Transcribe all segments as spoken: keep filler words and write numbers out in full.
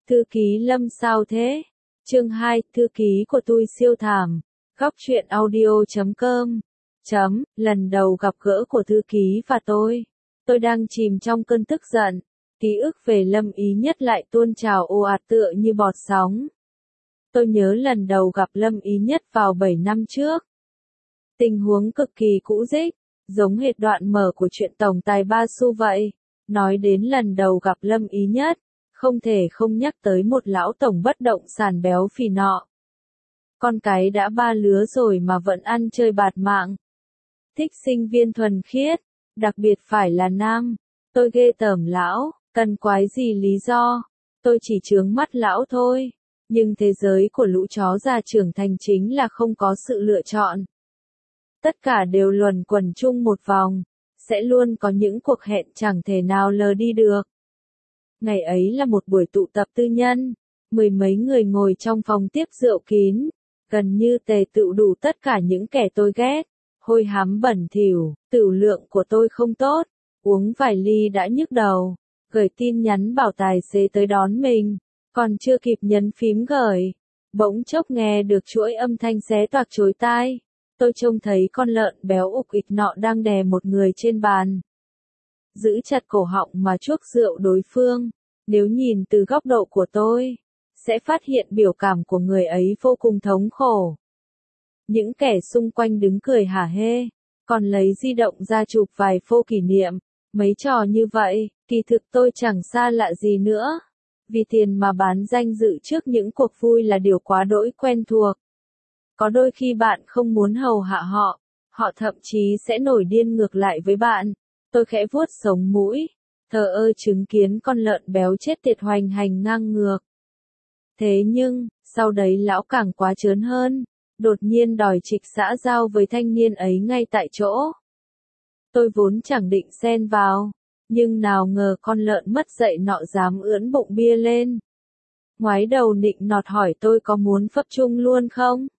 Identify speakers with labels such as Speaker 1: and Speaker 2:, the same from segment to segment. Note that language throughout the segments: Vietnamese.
Speaker 1: Thư ký Lâm sao thế? Chương hai, thư ký của tôi siêu thảm. Góc truyện audio chấm com. Chấm, lần đầu gặp gỡ của thư ký và tôi. Tôi đang chìm trong cơn tức giận. Ký ức về Lâm Ý Nhất lại tuôn trào ồ ạt tựa như bọt sóng. Tôi nhớ lần đầu gặp Lâm Ý Nhất vào bảy năm trước. Tình huống cực kỳ cũ rích, giống hệt đoạn mở của truyện tổng tài Ba Xu vậy. Nói đến lần đầu gặp Lâm Ý Nhất, không thể không nhắc tới một lão tổng bất động sản béo phì nọ. Con cái đã ba lứa rồi mà vẫn ăn chơi bạt mạng. Thích sinh viên thuần khiết, đặc biệt phải là nam. Tôi ghê tởm lão, cần quái gì lý do. Tôi chỉ chướng mắt lão thôi. Nhưng thế giới của lũ chó già trưởng thành chính là không có sự lựa chọn. Tất cả đều luẩn quẩn chung một vòng, sẽ luôn có những cuộc hẹn chẳng thể nào lờ đi được. Ngày ấy là một buổi tụ tập tư nhân, mười mấy người ngồi trong phòng tiếp rượu kín, gần như tề tựu đủ tất cả những kẻ tôi ghét, hôi hám bẩn thỉu, tửu lượng của tôi không tốt, uống vài ly đã nhức đầu, gửi tin nhắn bảo tài xế tới đón mình, còn chưa kịp nhấn phím gửi, bỗng chốc nghe được chuỗi âm thanh xé toạc chối tai. Tôi trông thấy con lợn béo ục ịch nọ đang đè một người trên bàn. Giữ chặt cổ họng mà chuốc rượu đối phương. Nếu nhìn từ góc độ của tôi, sẽ phát hiện biểu cảm của người ấy vô cùng thống khổ. Những kẻ xung quanh đứng cười hả hê, còn lấy di động ra chụp vài phô kỷ niệm. Mấy trò như vậy, kỳ thực tôi chẳng xa lạ gì nữa. Vì tiền mà bán danh dự trước những cuộc vui là điều quá đỗi quen thuộc. Có đôi khi bạn không muốn hầu hạ họ, họ thậm chí sẽ nổi điên ngược lại với bạn. Tôi khẽ vuốt sống mũi, thờ ơ chứng kiến con lợn béo chết tiệt hoành hành ngang ngược. Thế nhưng, sau đấy lão càng quá trớn hơn, đột nhiên đòi trịch xã giao với thanh niên ấy ngay tại chỗ. Tôi vốn chẳng định xen vào, nhưng nào ngờ con lợn mất dạy nọ dám ưỡn bụng bia lên. Ngoái đầu nịnh nọt hỏi tôi có muốn phấp chung luôn không?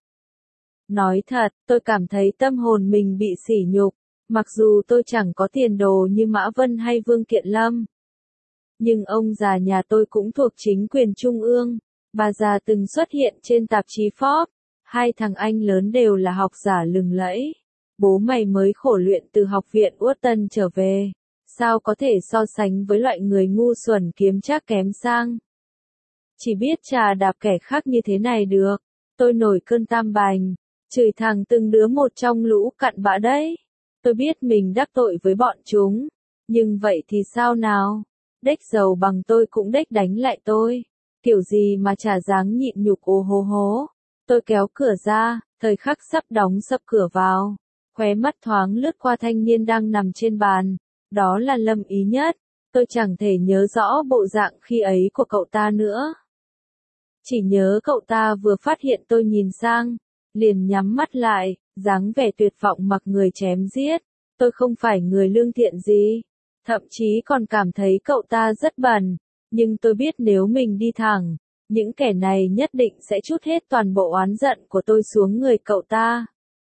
Speaker 1: Nói thật, tôi cảm thấy tâm hồn mình bị sỉ nhục, mặc dù tôi chẳng có tiền đồ như Mã Vân hay Vương Kiện Lâm. Nhưng ông già nhà tôi cũng thuộc chính quyền trung ương, bà già từng xuất hiện trên tạp chí Forbes, hai thằng anh lớn đều là học giả lừng lẫy. Bố mày mới khổ luyện từ học viện Wharton trở về, sao có thể so sánh với loại người ngu xuẩn kiếm trác kém sang. Chỉ biết trà đạp kẻ khác như thế này được, tôi nổi cơn tam bành. Chửi thằng từng đứa một trong lũ cặn bã đấy. Tôi biết mình đắc tội với bọn chúng. Nhưng vậy thì sao nào? Đếch giàu bằng tôi cũng đếch đánh lại tôi. Kiểu gì mà chả dáng nhịn nhục ô hô hố. Tôi kéo cửa ra, thời khắc sắp đóng sập cửa vào. Khóe mắt thoáng lướt qua thanh niên đang nằm trên bàn. Đó là Lâm Ý Nhất. Tôi chẳng thể nhớ rõ bộ dạng khi ấy của cậu ta nữa. Chỉ nhớ cậu ta vừa phát hiện tôi nhìn sang. Liền nhắm mắt lại, dáng vẻ tuyệt vọng mặc người chém giết. Tôi không phải người lương thiện gì. Thậm chí còn cảm thấy cậu ta rất bẩn. Nhưng tôi biết nếu mình đi thẳng, những kẻ này nhất định sẽ trút hết toàn bộ oán giận của tôi xuống người cậu ta.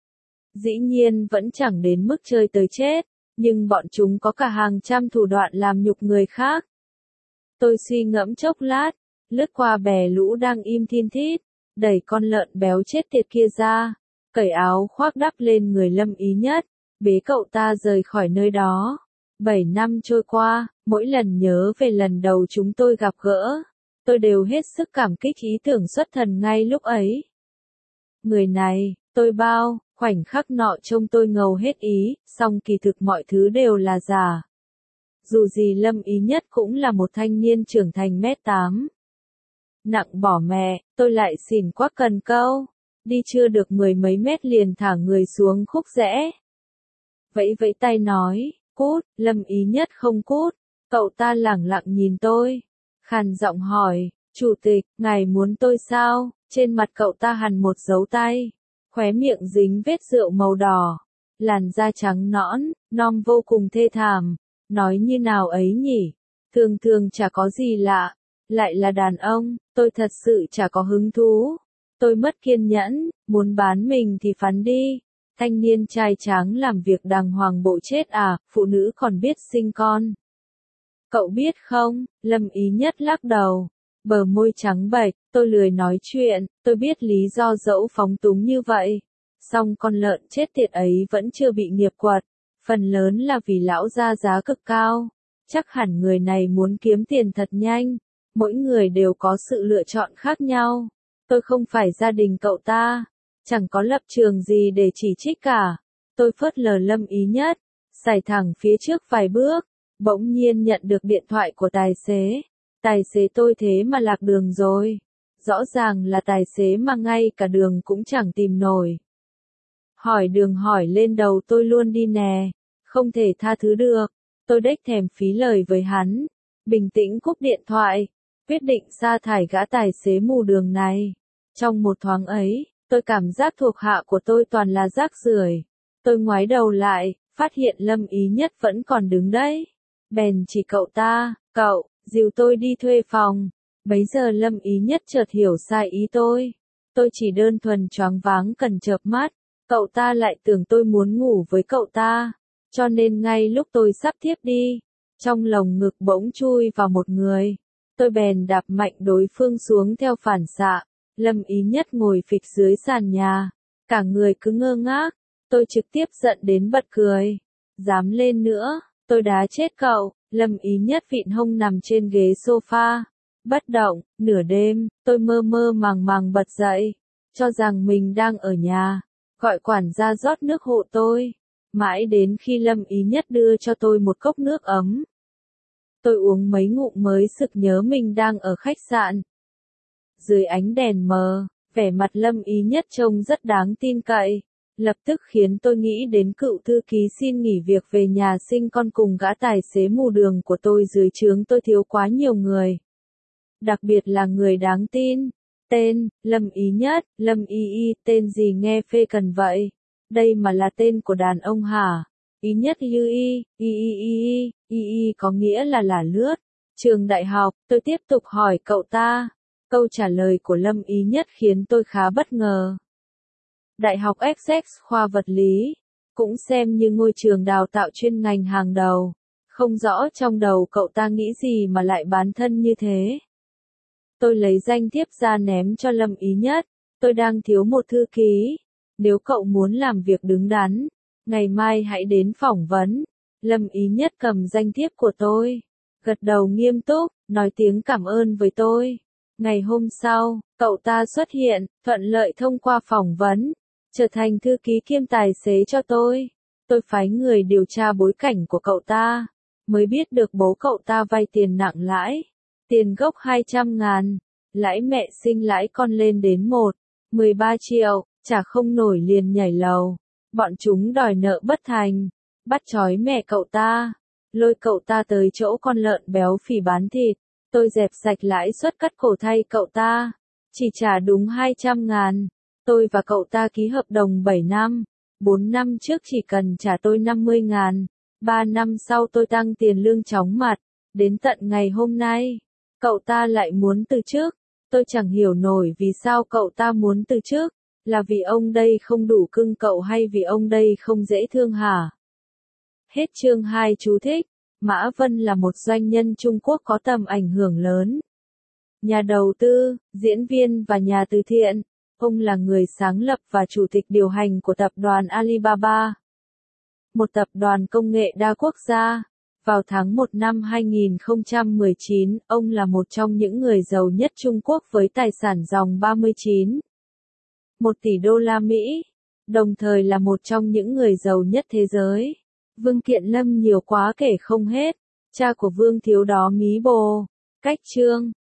Speaker 1: Dĩ nhiên vẫn chẳng đến mức chơi tới chết, nhưng bọn chúng có cả hàng trăm thủ đoạn làm nhục người khác. Tôi suy ngẫm chốc lát, lướt qua bè lũ đang im thin thít. Đẩy con lợn béo chết tiệt kia ra, cởi áo khoác đắp lên người Lâm Ý Nhất, bế cậu ta rời khỏi nơi đó. Bảy năm trôi qua, mỗi lần nhớ về lần đầu chúng tôi gặp gỡ, tôi đều hết sức cảm kích ý tưởng xuất thần ngay lúc ấy. Người này, tôi bao, khoảnh khắc nọ trông tôi ngầu hết ý, song kỳ thực mọi thứ đều là giả. Dù gì Lâm Ý Nhất cũng là một thanh niên trưởng thành mét tám. Nặng bỏ mẹ, tôi lại xỉn quá cần câu. Đi chưa được mười mấy mét liền thả người xuống khúc rẽ. Vẫy vẫy tay nói, cút, Lâm Ý Nhất không cút. Cậu ta lẳng lặng nhìn tôi. Khàn giọng hỏi, chủ tịch, ngài muốn tôi sao? Trên mặt cậu ta hằn một dấu tay. Khóe miệng dính vết rượu màu đỏ. Làn da trắng nõn, non vô cùng thê thảm. Nói như nào ấy nhỉ? Thường thường chả có gì lạ. Lại là đàn ông, tôi thật sự chả có hứng thú. Tôi mất kiên nhẫn, muốn bán mình thì phắn đi. Thanh niên trai tráng làm việc đàng hoàng bộ chết à, phụ nữ còn biết sinh con. Cậu biết không, Lâm Ý Nhất lắc đầu. Bờ môi trắng bệch, tôi lười nói chuyện, tôi biết lý do dẫu phóng túng như vậy. Song con lợn chết tiệt ấy vẫn chưa bị nghiệp quật, phần lớn là vì lão ra giá cực cao. Chắc hẳn người này muốn kiếm tiền thật nhanh, mỗi người đều có sự lựa chọn khác nhau. Tôi không phải gia đình cậu ta, chẳng có lập trường gì để chỉ trích cả. Tôi phớt lờ Lâm Ý Nhất, xài thẳng phía trước vài bước, bỗng nhiên nhận được điện thoại của tài xế. Tài xế tôi thế mà lạc đường rồi. Rõ ràng là tài xế mà ngay cả đường cũng chẳng tìm nổi. Hỏi đường hỏi lên đầu tôi luôn đi nè, không thể tha thứ được. Tôi đếch thèm phí lời với hắn, bình tĩnh cúp điện thoại, quyết định sa thải gã tài xế mù đường này. Trong một thoáng ấy, tôi cảm giác thuộc hạ của tôi toàn là rác rưởi. Tôi ngoái đầu lại, phát hiện Lâm Ý Nhất vẫn còn đứng đấy. Bèn chỉ cậu ta, cậu, dìu tôi đi thuê phòng. Bấy giờ Lâm Ý Nhất chợt hiểu sai ý tôi. Tôi chỉ đơn thuần choáng váng cần chợp mắt, cậu ta lại tưởng tôi muốn ngủ với cậu ta. Cho nên ngay lúc tôi sắp tiếp đi, trong lồng ngực bỗng chui vào một người. Tôi bèn đạp mạnh đối phương xuống theo phản xạ. Lâm Ý Nhất ngồi phịch dưới sàn nhà, cả người cứ ngơ ngác. Tôi trực tiếp giận đến bật cười. Dám lên nữa, tôi đá chết cậu. Lâm Ý Nhất vịn hông nằm trên ghế sofa, bất động. Nửa đêm, tôi mơ mơ màng màng bật dậy, cho rằng mình đang ở nhà, gọi quản gia rót nước hộ tôi. Mãi đến khi Lâm Ý Nhất đưa cho tôi một cốc nước ấm, tôi uống mấy ngụm mới sực nhớ mình đang ở khách sạn. Dưới ánh đèn mờ, vẻ mặt Lâm Ý Nhất trông rất đáng tin cậy, lập tức khiến tôi nghĩ đến cựu thư ký xin nghỉ việc về nhà sinh con cùng gã tài xế mù đường của tôi. Dưới trướng tôi thiếu quá nhiều người, đặc biệt là người đáng tin. Tên, Lâm Ý Nhất, Lâm Y Y, tên gì nghe phê cần vậy? Đây mà là tên của đàn ông hả? Ý Nhất như Y, Y Y Y Y, Y Y có nghĩa là là lướt. Trường đại học, tôi tiếp tục hỏi cậu ta. Câu trả lời của Lâm Ý Nhất khiến tôi khá bất ngờ. Đại học Essex khoa vật lý, cũng xem như ngôi trường đào tạo chuyên ngành hàng đầu. Không rõ trong đầu cậu ta nghĩ gì mà lại bán thân như thế. Tôi lấy danh thiếp ra ném cho Lâm Ý Nhất. Tôi đang thiếu một thư ký. Nếu cậu muốn làm việc đứng đắn, ngày mai hãy đến phỏng vấn. Lâm Ý Nhất cầm danh thiếp của tôi, gật đầu nghiêm túc, nói tiếng cảm ơn với tôi. Ngày hôm sau, cậu ta xuất hiện, thuận lợi thông qua phỏng vấn, trở thành thư ký kiêm tài xế cho tôi. Tôi phái người điều tra bối cảnh của cậu ta, mới biết được bố cậu ta vay tiền nặng lãi. Tiền gốc hai trăm ngàn, lãi mẹ sinh lãi con lên đến một phẩy mười ba triệu, trả không nổi liền nhảy lầu. Bọn chúng đòi nợ bất thành, bắt trói mẹ cậu ta, lôi cậu ta tới chỗ con lợn béo phì bán thịt. Tôi dẹp sạch lãi suất cắt cổ thay cậu ta, chỉ trả đúng hai trăm ngàn. Tôi và cậu ta ký hợp đồng bảy năm, bốn năm trước chỉ cần trả tôi năm mươi ngàn, ba năm sau tôi tăng tiền lương chóng mặt. Đến tận ngày hôm nay, cậu ta lại muốn từ chức. Tôi chẳng hiểu nổi vì sao cậu ta muốn từ chức, là vì ông đây không đủ cưng cậu hay vì ông đây không dễ thương hả? Hết chương hai. Chú thích. Mã Vân là một doanh nhân Trung Quốc có tầm ảnh hưởng lớn. Nhà đầu tư, diễn viên và nhà từ thiện. Ông là người sáng lập và chủ tịch điều hành của tập đoàn Alibaba, một tập đoàn công nghệ đa quốc gia. Vào tháng một năm hai nghìn không trăm mười chín, ông là một trong những người giàu nhất Trung Quốc với tài sản ròng ba mươi chín phẩy một tỷ đô la Mỹ, đồng thời là một trong những người giàu nhất thế giới. Vương Kiện Lâm nhiều quá kể không hết, cha của Vương Thiếu đó mí bồ. Cách chương